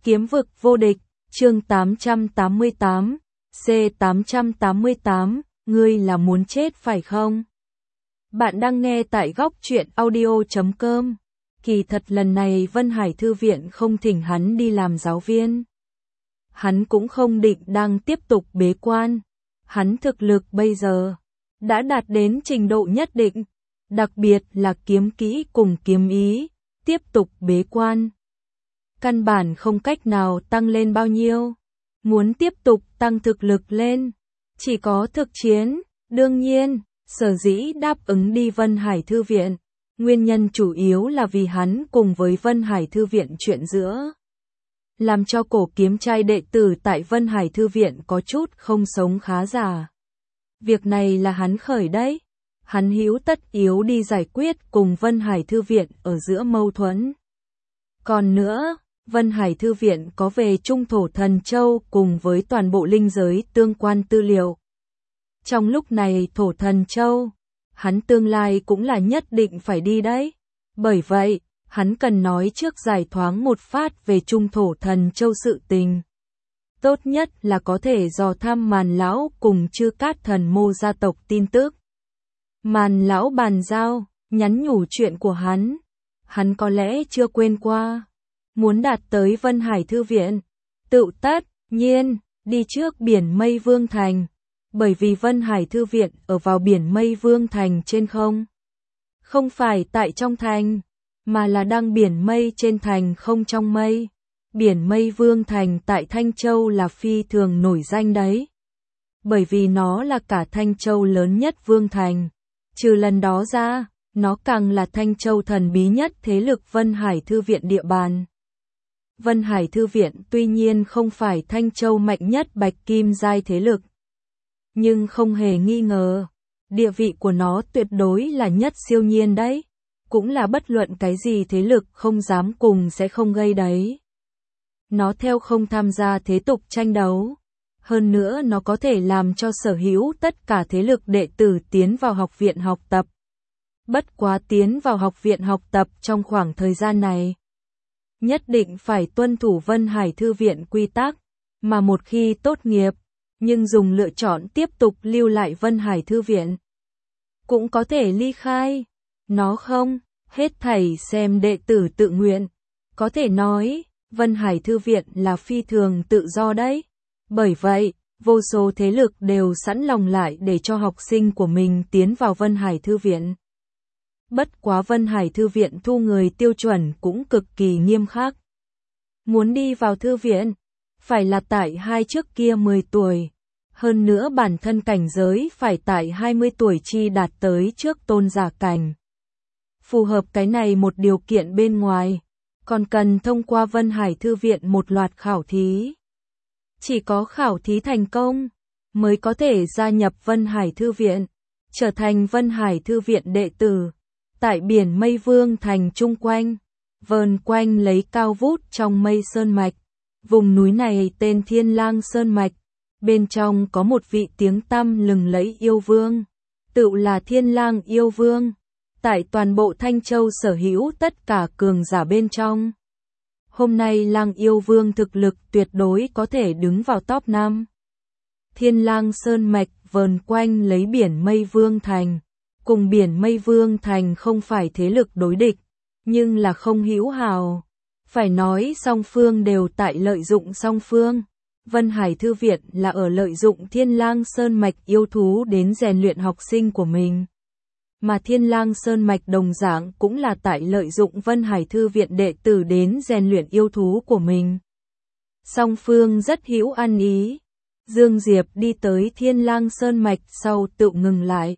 Kiếm vực vô địch, chương 888, C888, ngươi là muốn chết phải không? Bạn đang nghe tại góc truyện audio.com. Kỳ thật lần này Vân Hải Thư viện không thỉnh hắn đi làm giáo viên. Hắn cũng không định đang tiếp tục bế quan. Hắn thực lực bây giờ đã đạt đến trình độ nhất định, đặc biệt là kiếm kỹ cùng kiếm ý, tiếp tục bế quan. Căn bản không cách nào tăng lên bao nhiêu. Muốn tiếp tục tăng thực lực lên, chỉ có thực chiến. Đương nhiên, sở dĩ đáp ứng đi Vân Hải Thư viện, nguyên nhân chủ yếu là vì hắn cùng với Vân Hải Thư viện chuyện giữa. Làm cho cổ kiếm trai đệ tử tại Vân Hải Thư viện có chút không sống khá giả. Việc này là hắn khởi đấy. Hắn hữu tất yếu đi giải quyết cùng Vân Hải Thư viện ở giữa mâu thuẫn. Còn nữa, Vân Hải Thư viện có về Trung Thổ Thần Châu cùng với toàn bộ linh giới tương quan tư liệu. Trong lúc này Thổ Thần Châu, hắn tương lai cũng là nhất định phải đi đấy. Bởi vậy, hắn cần nói trước giải thoáng một phát về Trung Thổ Thần Châu sự tình. Tốt nhất là có thể dò thăm Màn Lão cùng Chư Cát Thần Mô gia tộc tin tức. Màn Lão bàn giao, nhắn nhủ chuyện của hắn có lẽ chưa quên qua. Muốn đạt tới Vân Hải Thư viện, tự tất nhiên đi trước biển Mây Vương Thành, bởi vì Vân Hải Thư viện ở vào biển Mây Vương Thành trên không. Không phải tại trong thành, mà là đang biển mây trên thành không trong mây. Biển Mây Vương Thành tại Thanh Châu là phi thường nổi danh đấy. Bởi vì nó là cả Thanh Châu lớn nhất vương thành. Trừ lần đó ra, nó càng là Thanh Châu thần bí nhất thế lực Vân Hải Thư viện địa bàn. Vân Hải Thư viện tuy nhiên không phải Thanh Châu mạnh nhất bạch kim giai thế lực. Nhưng không hề nghi ngờ, địa vị của nó tuyệt đối là nhất siêu nhiên đấy. Cũng là bất luận cái gì thế lực không dám cùng sẽ không gây đấy. Nó theo không tham gia thế tục tranh đấu. Hơn nữa nó có thể làm cho sở hữu tất cả thế lực đệ tử tiến vào học viện học tập. Bất quá tiến vào học viện học tập trong khoảng thời gian này, nhất định phải tuân thủ Vân Hải Thư viện quy tắc, mà một khi tốt nghiệp, nhưng dùng lựa chọn tiếp tục lưu lại Vân Hải Thư viện. Cũng có thể ly khai, nó không, hết thảy xem đệ tử tự nguyện. Có thể nói, Vân Hải Thư viện là phi thường tự do đấy. Bởi vậy, vô số thế lực đều sẵn lòng lại để cho học sinh của mình tiến vào Vân Hải Thư viện. Bất quá Vân Hải Thư viện thu người tiêu chuẩn cũng cực kỳ nghiêm khắc. Muốn đi vào thư viện, phải là tại trước kia 10 tuổi. Hơn nữa bản thân cảnh giới phải tại 20 tuổi chi đạt tới trước tôn giả cảnh. Phù hợp cái này một điều kiện bên ngoài, còn cần thông qua Vân Hải Thư viện một loạt khảo thí. Chỉ có khảo thí thành công, mới có thể gia nhập Vân Hải Thư viện, trở thành Vân Hải Thư viện đệ tử. Tại biển Mây Vương Thành chung quanh, vờn quanh lấy cao vút trong mây sơn mạch. Vùng núi này tên Thiên Lang Sơn Mạch, bên trong có một vị tiếng tăm lừng lẫy yêu vương, tự là Thiên Lang yêu vương. Tại toàn bộ Thanh Châu sở hữu tất cả cường giả bên trong. Hôm nay Lang yêu vương thực lực tuyệt đối có thể đứng vào top 5. Thiên Lang Sơn Mạch vờn quanh lấy biển Mây Vương Thành. Cùng biển Mây Vương Thành không phải thế lực đối địch, nhưng là không hữu hảo. Phải nói song phương đều tại lợi dụng song phương. Vân Hải Thư viện là ở lợi dụng Thiên Lang Sơn Mạch yêu thú đến rèn luyện học sinh của mình. Mà Thiên Lang Sơn Mạch đồng dạng cũng là tại lợi dụng Vân Hải Thư viện đệ tử đến rèn luyện yêu thú của mình. Song phương rất hữu ăn ý. Dương Diệp đi tới Thiên Lang Sơn Mạch sau tự ngừng lại.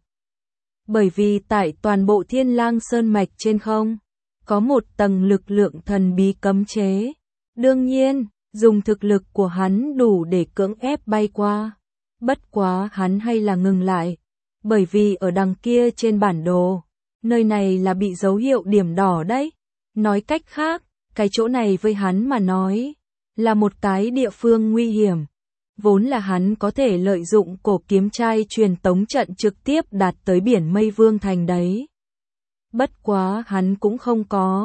Bởi vì tại toàn bộ Thiên Lang Sơn Mạch trên không, có một tầng lực lượng thần bí cấm chế. Đương nhiên, dùng thực lực của hắn đủ để cưỡng ép bay qua. Bất quá hắn hay là ngừng lại. Bởi vì ở đằng kia trên bản đồ, nơi này là bị dấu hiệu điểm đỏ đấy. Nói cách khác, cái chỗ này với hắn mà nói, là một cái địa phương nguy hiểm. Vốn là hắn có thể lợi dụng cổ kiếm trai truyền tống trận trực tiếp đạt tới biển Mây Vương Thành đấy. Bất quá hắn cũng không có.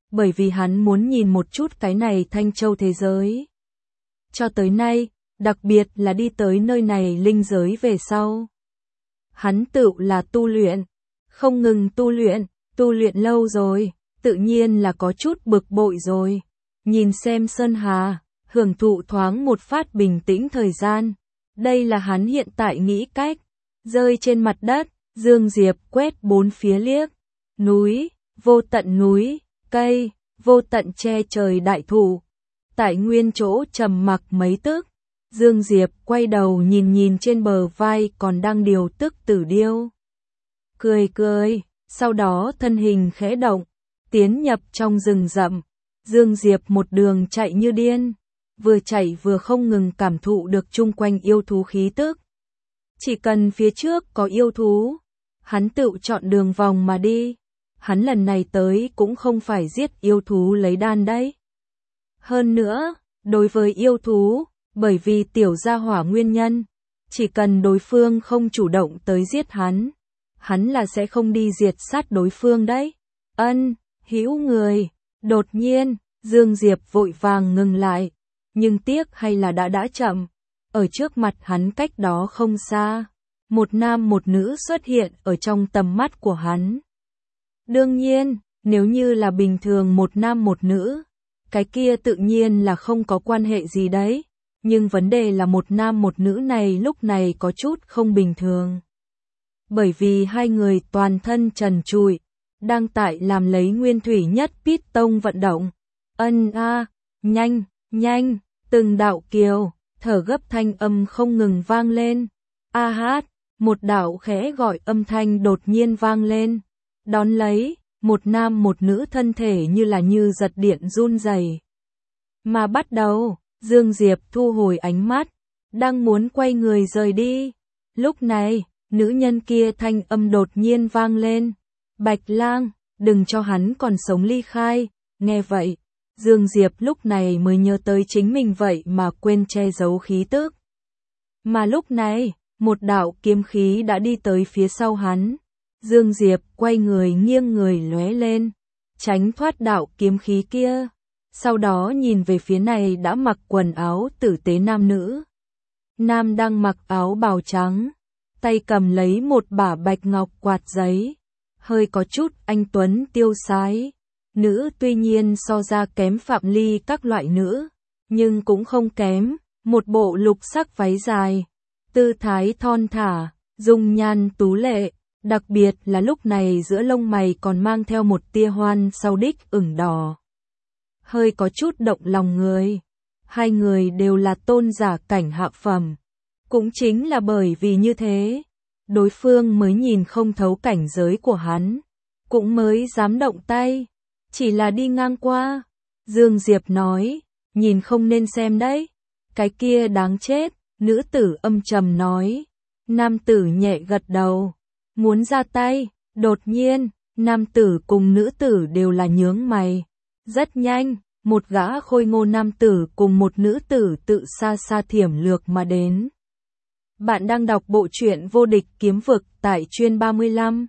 bởi vì hắn muốn nhìn một chút cái này Thanh Châu thế giới. Cho tới nay, đặc biệt là đi tới nơi này linh giới về sau. Hắn tự là tu luyện, không ngừng tu luyện lâu rồi, tự nhiên là có chút bực bội rồi. Nhìn xem Sơn Hà, hưởng thụ thoáng một phát bình tĩnh thời gian. Đây là hắn hiện tại nghĩ cách. Rơi trên mặt đất, Dương Diệp quét bốn phía liếc. Núi, vô tận núi, cây, vô tận che trời đại thụ. Tại nguyên chỗ trầm mặc mấy tức, Dương Diệp quay đầu nhìn trên bờ vai còn đang điều tức Tử Điêu. Cười, sau đó thân hình khẽ động, tiến nhập trong rừng rậm. Dương Diệp một đường chạy như điên, vừa chạy vừa không ngừng cảm thụ được chung quanh yêu thú khí tức. Chỉ cần phía trước có yêu thú, hắn tự chọn đường vòng mà đi. Hắn lần này tới cũng không phải giết yêu thú lấy đan đấy. Hơn nữa, đối với yêu thú, bởi vì tiểu gia hỏa nguyên nhân, chỉ cần đối phương không chủ động tới giết hắn là sẽ không đi diệt sát đối phương đấy. Hữu người. Đột nhiên, Dương Diệp vội vàng ngừng lại, nhưng tiếc hay là đã chậm. Ở trước mặt hắn cách đó không xa, một nam một nữ xuất hiện ở trong tầm mắt của hắn. Đương nhiên, nếu như là bình thường một nam một nữ, cái kia tự nhiên là không có quan hệ gì đấy. Nhưng vấn đề là một nam một nữ này lúc này có chút không bình thường. Bởi vì hai người toàn thân trần trụi, đang tại làm lấy nguyên thủy nhất Piston vận động. Nhanh, từng đạo kiều, thở gấp thanh âm không ngừng vang lên. Một đạo khẽ gọi âm thanh đột nhiên vang lên. Đón lấy, một nam một nữ thân thể như giật điện run rẩy. Mà bắt đầu, Dương Diệp thu hồi ánh mắt, đang muốn quay người rời đi. Lúc này, nữ nhân kia thanh âm đột nhiên vang lên. Bạch Lang, đừng cho hắn còn sống ly khai. Nghe vậy, Dương Diệp lúc này mới nhớ tới chính mình vậy mà quên che giấu khí tức. Mà lúc này, một đạo kiếm khí đã đi tới phía sau hắn. Dương Diệp quay người nghiêng người lóe lên, tránh thoát đạo kiếm khí kia. Sau đó nhìn về phía này đã mặc quần áo tử tế nam nữ. Nam đang mặc áo bào trắng, tay cầm lấy một bả bạch ngọc quạt giấy, hơi có chút anh tuấn tiêu sái. Nữ tuy nhiên so ra kém Phạm Ly các loại nữ, nhưng cũng không kém, một bộ lục sắc váy dài, tư thái thon thả, dung nhan tú lệ, đặc biệt là lúc này giữa lông mày còn mang theo một tia hoan sau đích ửng đỏ. Hơi có chút động lòng người. Hai người đều là tôn giả cảnh hạ phẩm. Cũng chính là bởi vì như thế, đối phương mới nhìn không thấu cảnh giới của hắn, cũng mới dám động tay, chỉ là đi ngang qua. Dương Diệp nói, nhìn không nên xem đấy, cái kia đáng chết. Nữ tử âm trầm nói. Nam tử nhẹ gật đầu, muốn ra tay. Đột nhiên, nam tử cùng nữ tử đều là nhướng mày. Rất nhanh, một gã khôi ngô nam tử cùng một nữ tử tự xa xa thiểm lược mà đến. Bạn đang đọc bộ truyện Vô Địch Kiếm Vực tại Chuyên 35.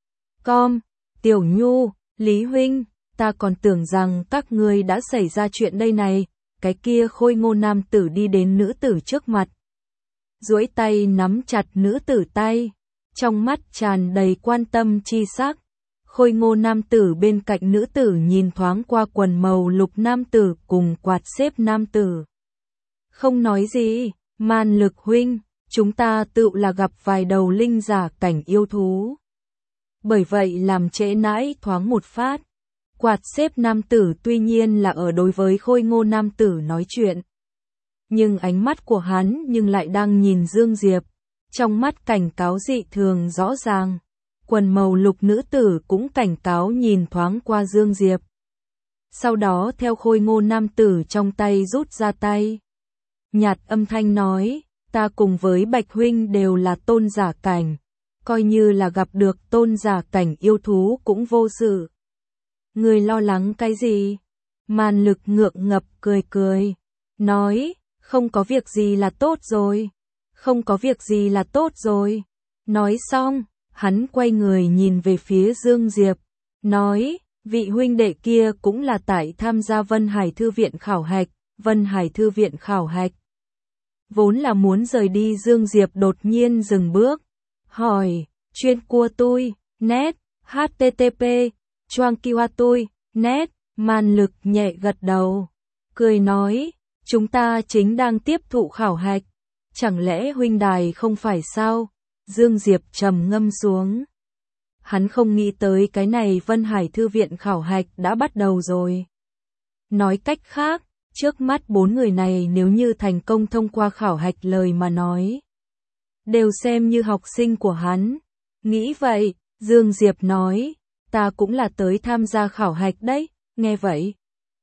Tiểu Nhu, Lý Huynh, ta còn tưởng rằng các ngươi đã xảy ra chuyện đây này. Cái kia khôi ngô nam tử đi đến nữ tử trước mặt, duỗi tay nắm chặt nữ tử tay, trong mắt tràn đầy quan tâm chi sắc. Khôi ngô nam tử bên cạnh nữ tử nhìn thoáng qua quần màu lục nam tử cùng quạt xếp nam tử. Không nói gì. Man Lực huynh, chúng ta tự là gặp vài đầu linh giả cảnh yêu thú, bởi vậy làm trễ nãi thoáng một phát. Quạt xếp nam tử tuy nhiên là ở đối với khôi ngô nam tử nói chuyện, nhưng ánh mắt của hắn nhưng lại đang nhìn Dương Diệp, trong mắt cảnh cáo dị thường rõ ràng. Quần màu lục nữ tử cũng cảnh cáo nhìn thoáng qua Dương Diệp. Sau đó theo khôi ngô nam tử trong tay rút ra tay. Nhạt âm thanh nói, ta cùng với Bạch huynh đều là tôn giả cảnh, coi như là gặp được tôn giả cảnh yêu thú cũng vô sự. Người lo lắng cái gì? Man Lực ngượng ngập cười, nói, không có việc gì là tốt rồi. Không có việc gì là tốt rồi. Nói xong, hắn quay người nhìn về phía Dương Diệp, nói, Vị huynh đệ kia cũng là tại tham gia Vân Hải Thư viện khảo hạch, Vân Hải Thư viện khảo hạch. Vốn là muốn rời đi Dương Diệp đột nhiên dừng bước, hỏi, chuyên cua tôi, net, http, choang kiwa tôi, net, Man Lực nhẹ gật đầu, cười nói, chúng ta chính đang tiếp thụ khảo hạch, chẳng lẽ huynh đài không phải sao? Dương Diệp trầm ngâm xuống. Hắn không nghĩ tới cái này Vân Hải Thư viện khảo hạch đã bắt đầu rồi. Nói cách khác, trước mắt 4 người này nếu như thành công thông qua khảo hạch lời mà nói, đều xem như học sinh của hắn. Nghĩ vậy, Dương Diệp nói, ta cũng là tới tham gia khảo hạch đấy, nghe vậy.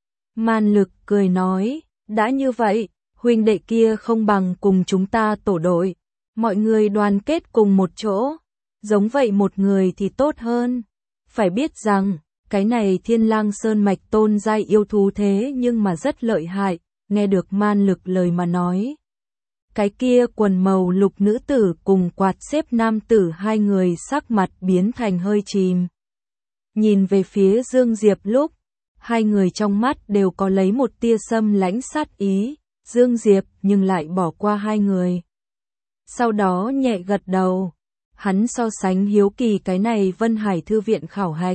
Man Lực cười nói, đã như vậy, huynh đệ kia không bằng cùng chúng ta tổ đội, mọi người đoàn kết cùng một chỗ, giống vậy một người thì tốt hơn. Phải biết rằng, cái này Thiên Lang Sơn mạch tôn giai yêu thú thế nhưng mà rất lợi hại, nghe được Man Lực lời mà nói. Cái kia quần màu lục nữ tử cùng quạt xếp nam tử hai người sắc mặt biến thành hơi chìm. Nhìn về phía Dương Diệp lúc, hai người trong mắt đều có lấy một tia xâm lãnh sát ý, Dương Diệp nhưng lại bỏ qua hai người. Sau đó nhẹ gật đầu, hắn so sánh hiếu kỳ cái này Vân Hải Thư viện khảo hạch.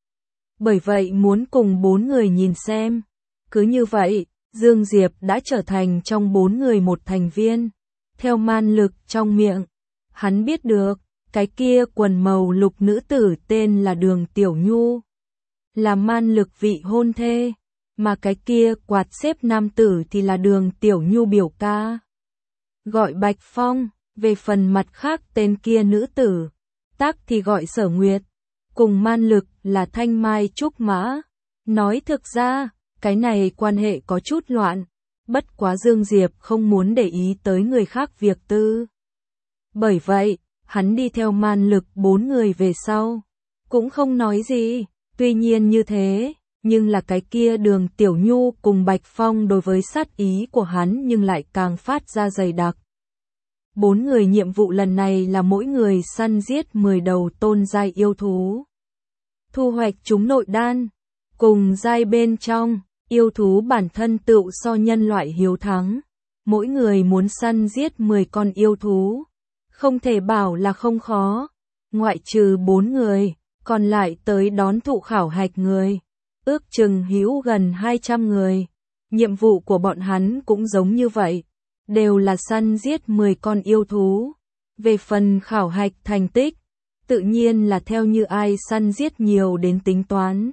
Bởi vậy muốn cùng 4 người nhìn xem. Cứ như vậy, Dương Diệp đã trở thành trong 4 người một thành viên. Theo Man Lực trong miệng, hắn biết được, cái kia quần màu lục nữ tử tên là Đường Tiểu Nhu, là Man Lực vị hôn thê, mà cái kia quạt xếp nam tử thì là Đường Tiểu Nhu biểu ca, gọi Bạch Phong. Về phần mặt khác tên kia nữ tử, tác thì gọi Sở Nguyệt, cùng Man Lực là Thanh Mai Trúc Mã. Nói thực ra, cái này quan hệ có chút loạn, bất quá Dương Diệp không muốn để ý tới người khác việc tư. Bởi vậy, hắn đi theo Man Lực 4 người về sau, cũng không nói gì, tuy nhiên như thế, nhưng là cái kia Đường Tiểu Nhu cùng Bạch Phong đối với sát ý của hắn nhưng lại càng phát ra dày đặc. 4 người nhiệm vụ lần này là mỗi người săn giết 10 đầu tôn giai yêu thú. Thu hoạch chúng nội đan, cùng giai bên trong, yêu thú bản thân tựu so nhân loại hiếu thắng. Mỗi người muốn săn giết 10 con yêu thú, không thể bảo là không khó. Ngoại trừ 4 người, còn lại tới đón thụ khảo hạch người, ước chừng hữu gần 200 người. Nhiệm vụ của bọn hắn cũng giống như vậy, đều là săn giết 10 con yêu thú. Về phần khảo hạch thành tích, tự nhiên là theo như ai săn giết nhiều đến tính toán.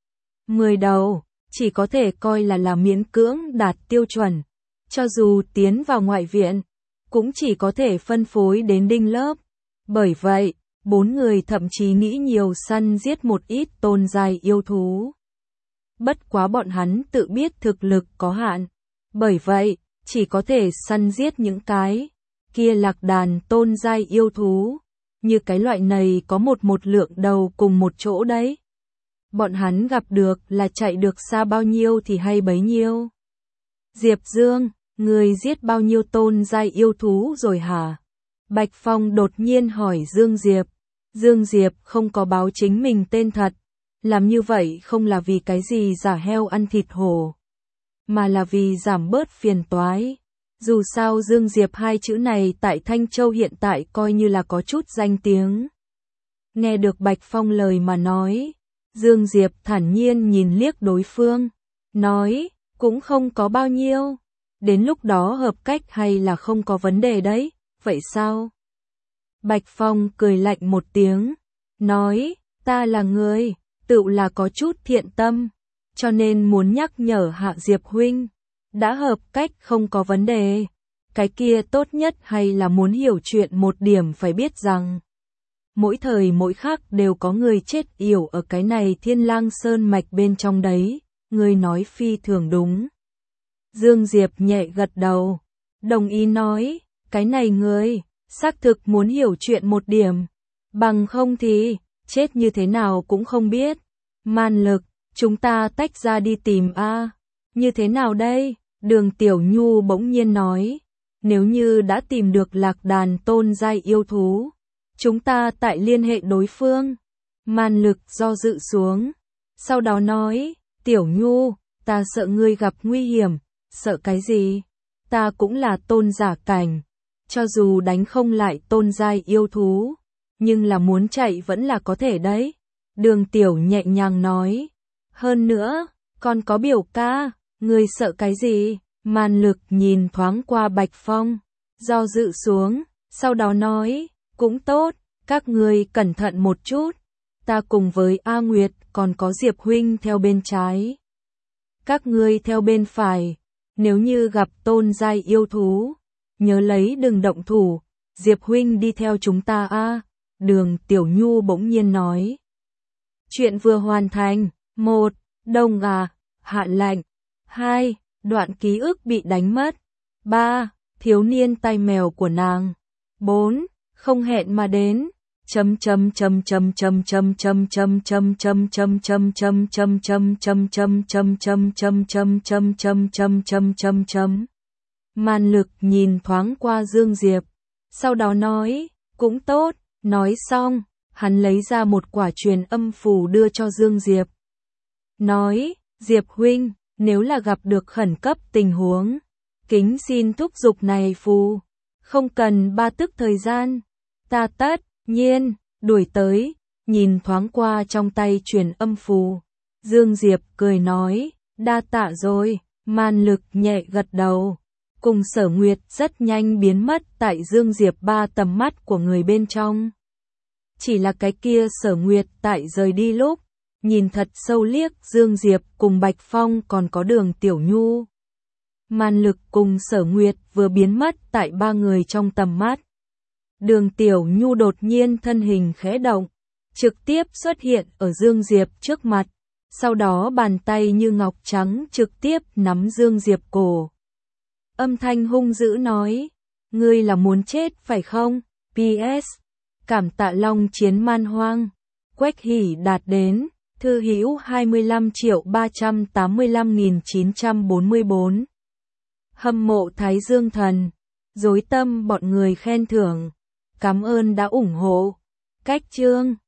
10 đầu, chỉ có thể coi là miễn cưỡng đạt tiêu chuẩn. Cho dù tiến vào ngoại viện, cũng chỉ có thể phân phối đến đinh lớp. Bởi vậy, 4 người thậm chí nghĩ nhiều săn giết một ít tôn giai yêu thú. Bất quá bọn hắn tự biết thực lực có hạn. Bởi vậy, chỉ có thể săn giết những cái kia lạc đàn tôn giai yêu thú. Như cái loại này có một lượng đầu cùng một chỗ đấy. Bọn hắn gặp được là chạy được xa bao nhiêu thì hay bấy nhiêu. Diệp Dương, người giết bao nhiêu tôn giai yêu thú rồi hả? Bạch Phong đột nhiên hỏi Dương Diệp. Dương Diệp không có báo chính mình tên thật. Làm như vậy không là vì cái gì giả heo ăn thịt hổ, mà là vì giảm bớt phiền toái. Dù sao Dương Diệp hai chữ này tại Thanh Châu hiện tại coi như là có chút danh tiếng. Nghe được Bạch Phong lời mà nói, Dương Diệp thản nhiên nhìn liếc đối phương, nói, cũng không có bao nhiêu. Đến lúc đó hợp cách hay là không có vấn đề đấy, vậy sao? Bạch Phong cười lạnh một tiếng, nói, ta là người, tự là có chút thiện tâm, cho nên muốn nhắc nhở Hạ Diệp huynh, đã hợp cách không có vấn đề. Cái kia tốt nhất hay là muốn hiểu chuyện một điểm phải biết rằng, mỗi thời mỗi khắc đều có người chết yểu ở cái này Thiên Lang Sơn mạch bên trong đấy, người nói phi thường đúng. Dương Diệp nhẹ gật đầu, đồng ý nói, cái này người, xác thực muốn hiểu chuyện một điểm, bằng không thì, chết như thế nào cũng không biết. Man Lực, chúng ta tách ra đi tìm a. Như thế nào đây? Đường Tiểu Nhu bỗng nhiên nói, nếu như đã tìm được lạc đàn tôn giai yêu thú, chúng ta tại liên hệ đối phương. Man Lực do dự xuống, Sau đó nói, Tiểu Nhu, ta sợ ngươi gặp nguy hiểm, sợ cái gì? Ta cũng là tôn giả cảnh, cho dù đánh không lại tôn giai yêu thú, nhưng là muốn chạy vẫn là có thể đấy. Đường Tiểu nhẹ nhàng nói, hơn nữa, còn có biểu ca, ngươi sợ cái gì? Man Lực nhìn thoáng qua Bạch Phong, do dự xuống, sau đó nói, cũng tốt, các ngươi cẩn thận một chút, ta cùng với A Nguyệt còn có Diệp huynh theo bên trái. Các ngươi theo bên phải, nếu như gặp tôn giai yêu thú, nhớ lấy đừng động thủ, Diệp huynh đi theo chúng ta a. Đường Tiểu Nhu bỗng nhiên nói. Chuyện vừa hoàn thành, 1. Đông hạ lạnh, 2. Đoạn ký ức bị đánh mất, 3. Thiếu niên tai mèo của nàng, 4. Không hẹn mà đến. Man Lực nhìn thoáng qua Dương Diệp, sau đó nói, cũng tốt, nói xong, hắn lấy ra một quả truyền âm phù đưa cho Dương Diệp. Nói, Diệp huynh, nếu là gặp được khẩn cấp tình huống, kính xin thúc giục này phù, không cần 3 tức thời gian, ta tất nhiên đuổi tới. Nhìn thoáng qua trong tay truyền âm phù, Dương Diệp cười nói, đa tạ rồi. Man Lực nhẹ gật đầu, cùng Sở Nguyệt rất nhanh biến mất tại Dương Diệp 3 tầm mắt của người bên trong. Chỉ là cái kia Sở Nguyệt tại rời đi lúc, nhìn thật sâu liếc Dương Diệp cùng Bạch Phong còn có Đường Tiểu Nhu. Man Lực cùng Sở Nguyệt vừa biến mất tại 3 người trong tầm mắt. Đường Tiểu Nhu đột nhiên thân hình khẽ động, trực tiếp xuất hiện ở Dương Diệp trước mặt, sau đó bàn tay như ngọc trắng trực tiếp nắm Dương Diệp cổ. Âm thanh hung dữ nói, ngươi là muốn chết phải không? PS. Cảm tạ Long Chiến Man Hoang. Quách Hỷ đạt đến, thư hữu 25.385.944. Hâm mộ Thái Dương Thần. Dối tâm bọn người khen thưởng. Cảm ơn đã ủng hộ. Cách chương